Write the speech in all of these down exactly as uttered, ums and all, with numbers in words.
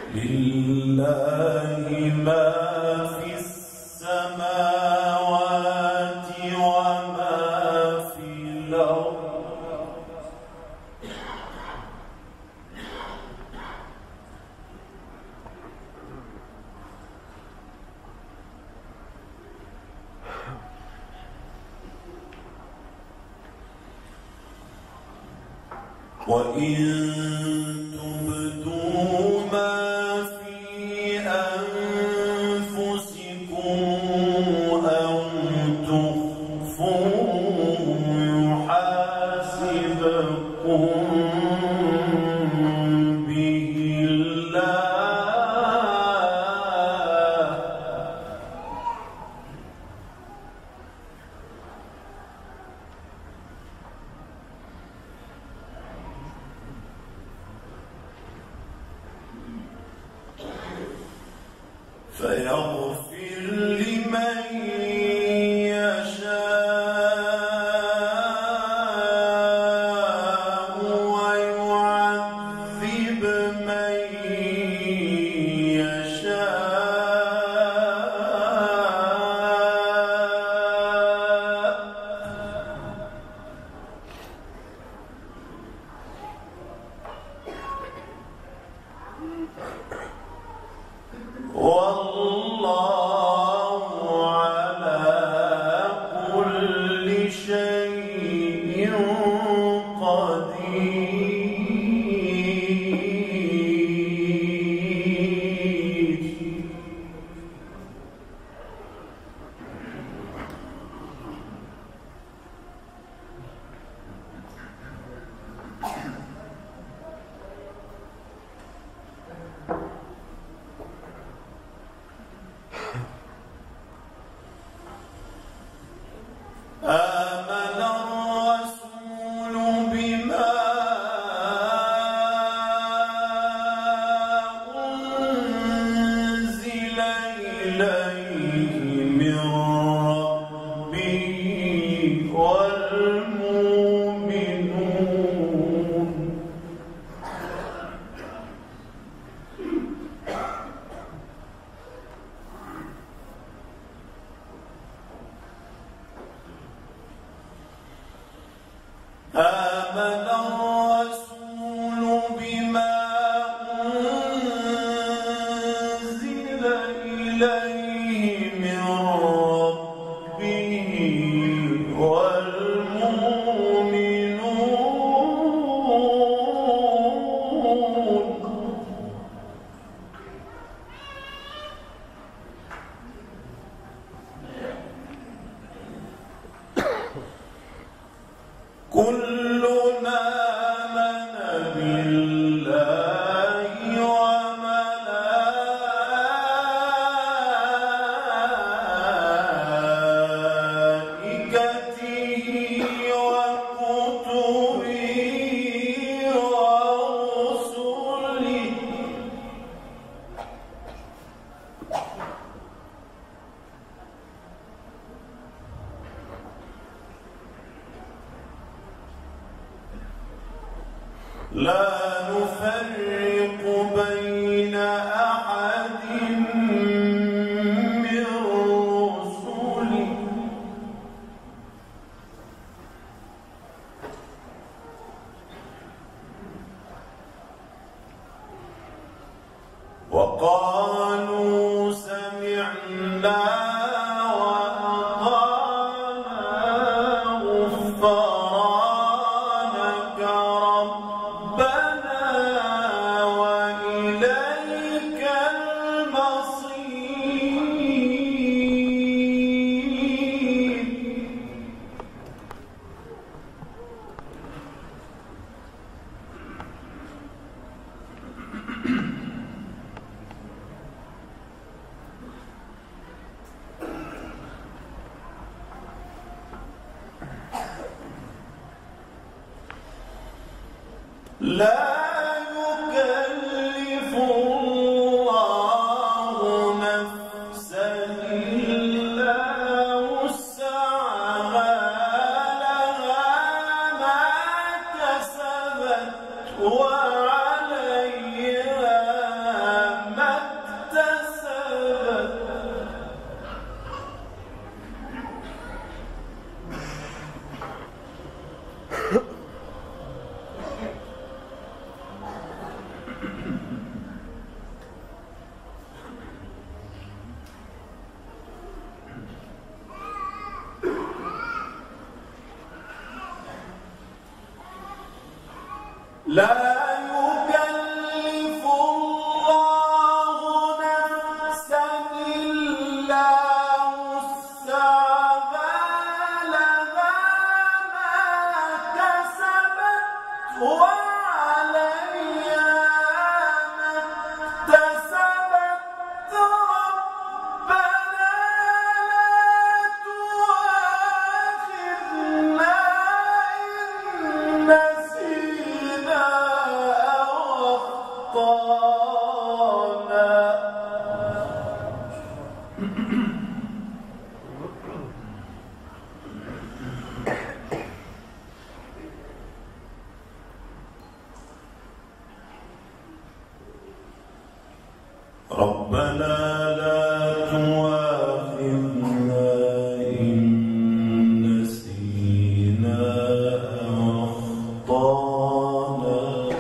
لله ما في السماوات وما في الأرض وإن تبدوا ما في أنفسكم أو تخفوه يحاسبكم به الله فيغفر لمن يشاء ويعذب من يشاء والله على كل شيء قدير آمن الرسول بما أنزل إليه من ربه والمؤمنون آمن الرسول بما أنزل إليه من ربه والمؤمنون كلنا آمن بالله وملائكته وكتبه ورسله لا نفرق بين أحد من رسله وقالوا سمعنا وأطعنا غفرانك ربنا وإليك المصير لا يكلف الله نفسا إلا وسعها لها ما كسبت وعليها لا يكلف الله نفسا إلا وسعها لها ما كسبت وعليها ما اكتسبت ربنا لا تؤاخذنا إن نسينا أو أخطأنا. ربنا لا تؤاخذنا إن نسينا أو أخطأنا.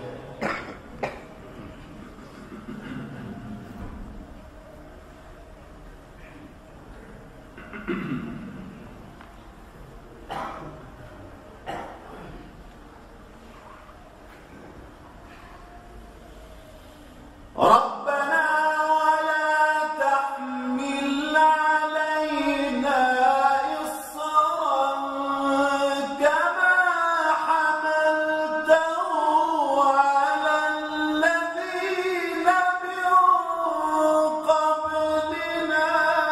ربنا ولا تحمل علينا إصرا كما حملته على الذين من قبلنا.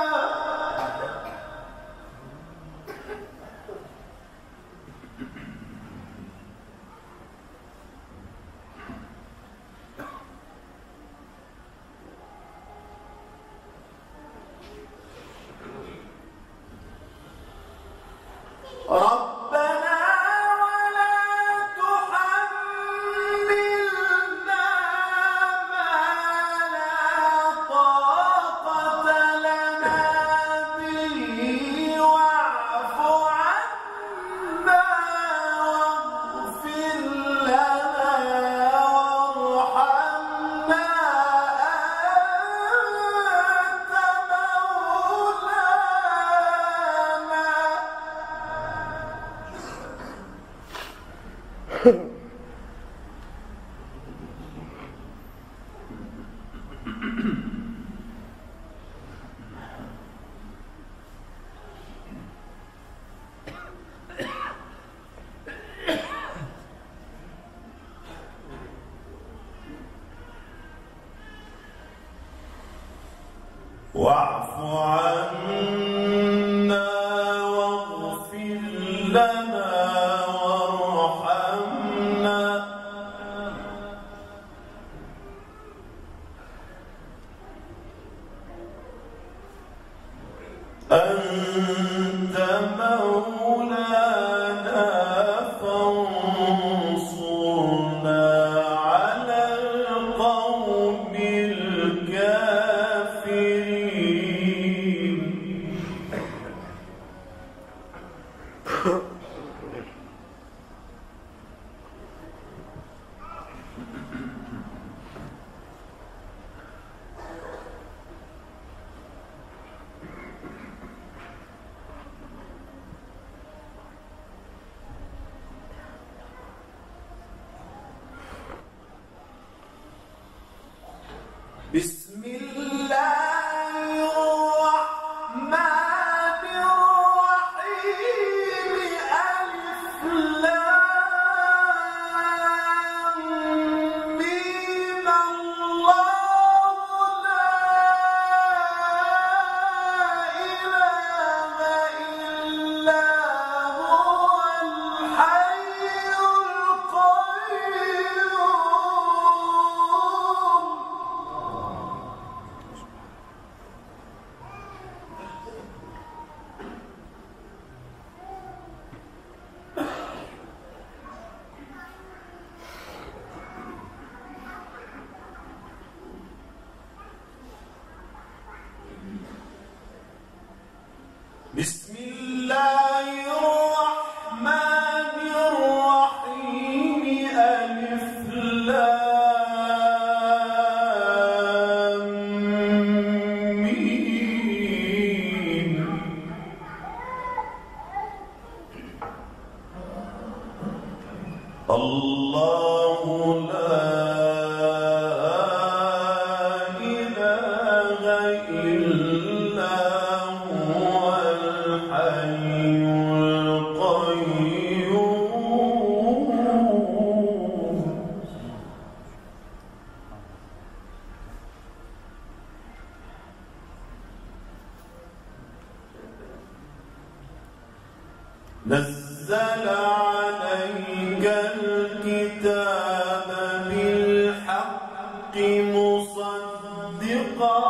ربنا ولا تحملنا ما لا طاقة لنا به واعف عنا واغفر لنا وارحمنا أنت مولانا. واعف عنا واغفر لنا وارحمنا أنت مولانا فانصرنا على القوم الكافرين. بسم الله الرحمن الرحيم. ألف لام ميم. الله لا إله إلا هو الحي القيوم. نزل عليك الكتاب بالحق مصدقا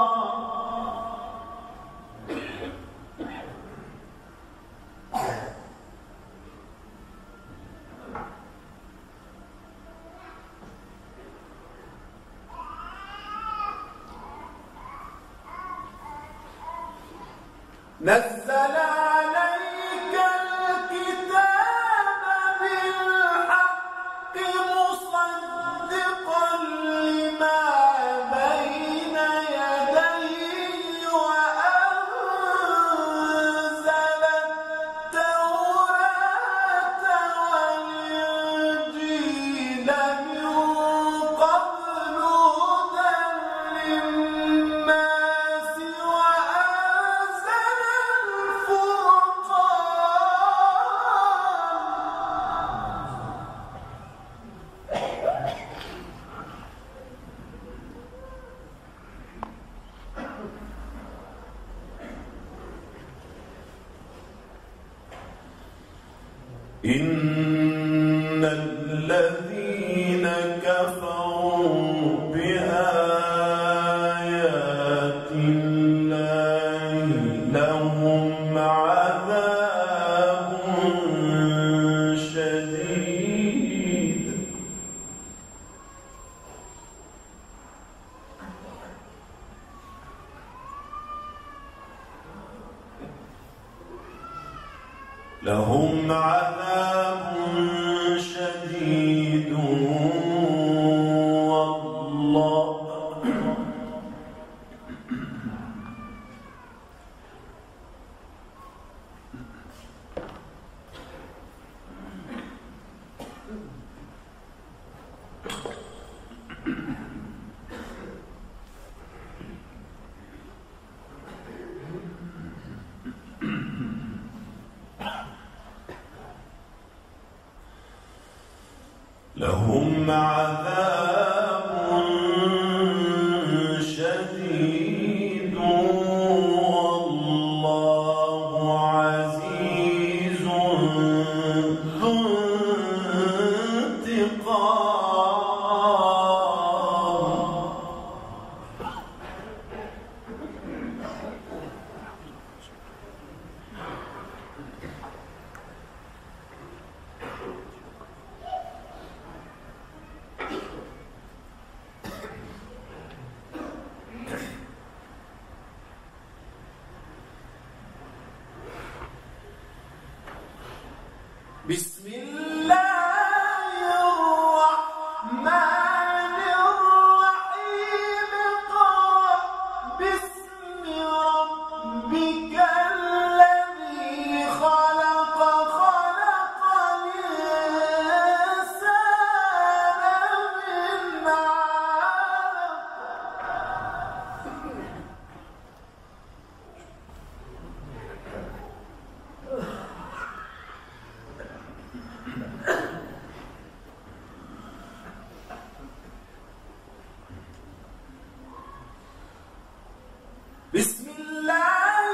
نزل عليك الكتاب بالحق مصدقا لما بين يديه وأنزل التوراة والإنجيل من قبل هدى للناس وأنزل إن الذين كفروا بآيات الله لهم عذاب شديد لهم عذاب شديد والله لهم عذاب شديد والله عزيز ذو انتقام بسم الله الرحمن الرحيم اقرأ باسم ربك الذي خلق خلق الإنسان من علق بسم الله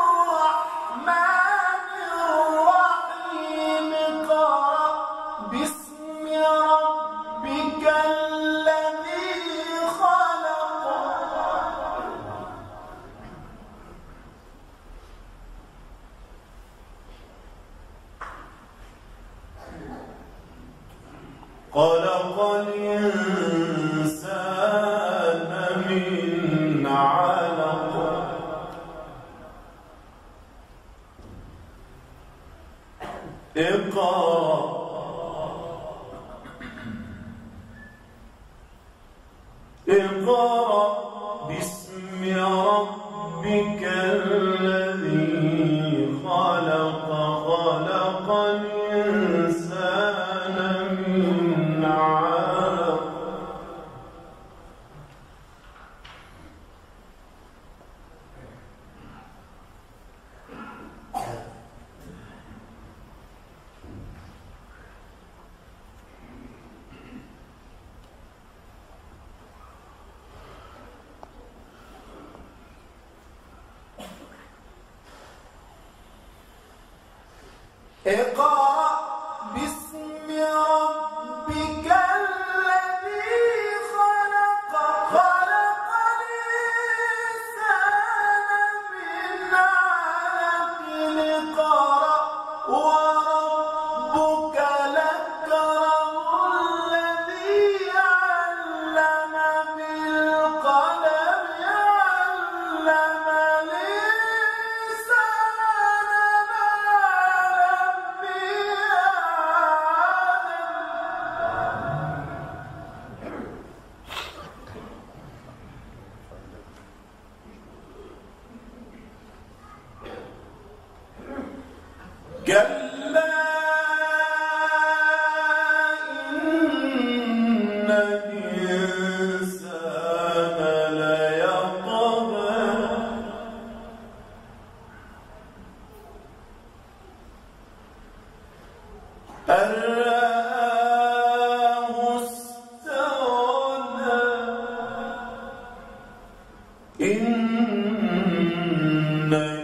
الرحمن الرحيم اقرأ باسم ربك الذي خلق خلق الإنسان من علق اقرأ اقرأ باسم ربك الذي خلق خلق الإنسان من علق اقرأ باسم ربك الذي خلق خلق الإنسان من علق اقرأ وربك الأكرم الذي علم بالقلم علم الإنسان ما لم يعلم كلا إن الإنسان ليطغى أن رآه استغنى إن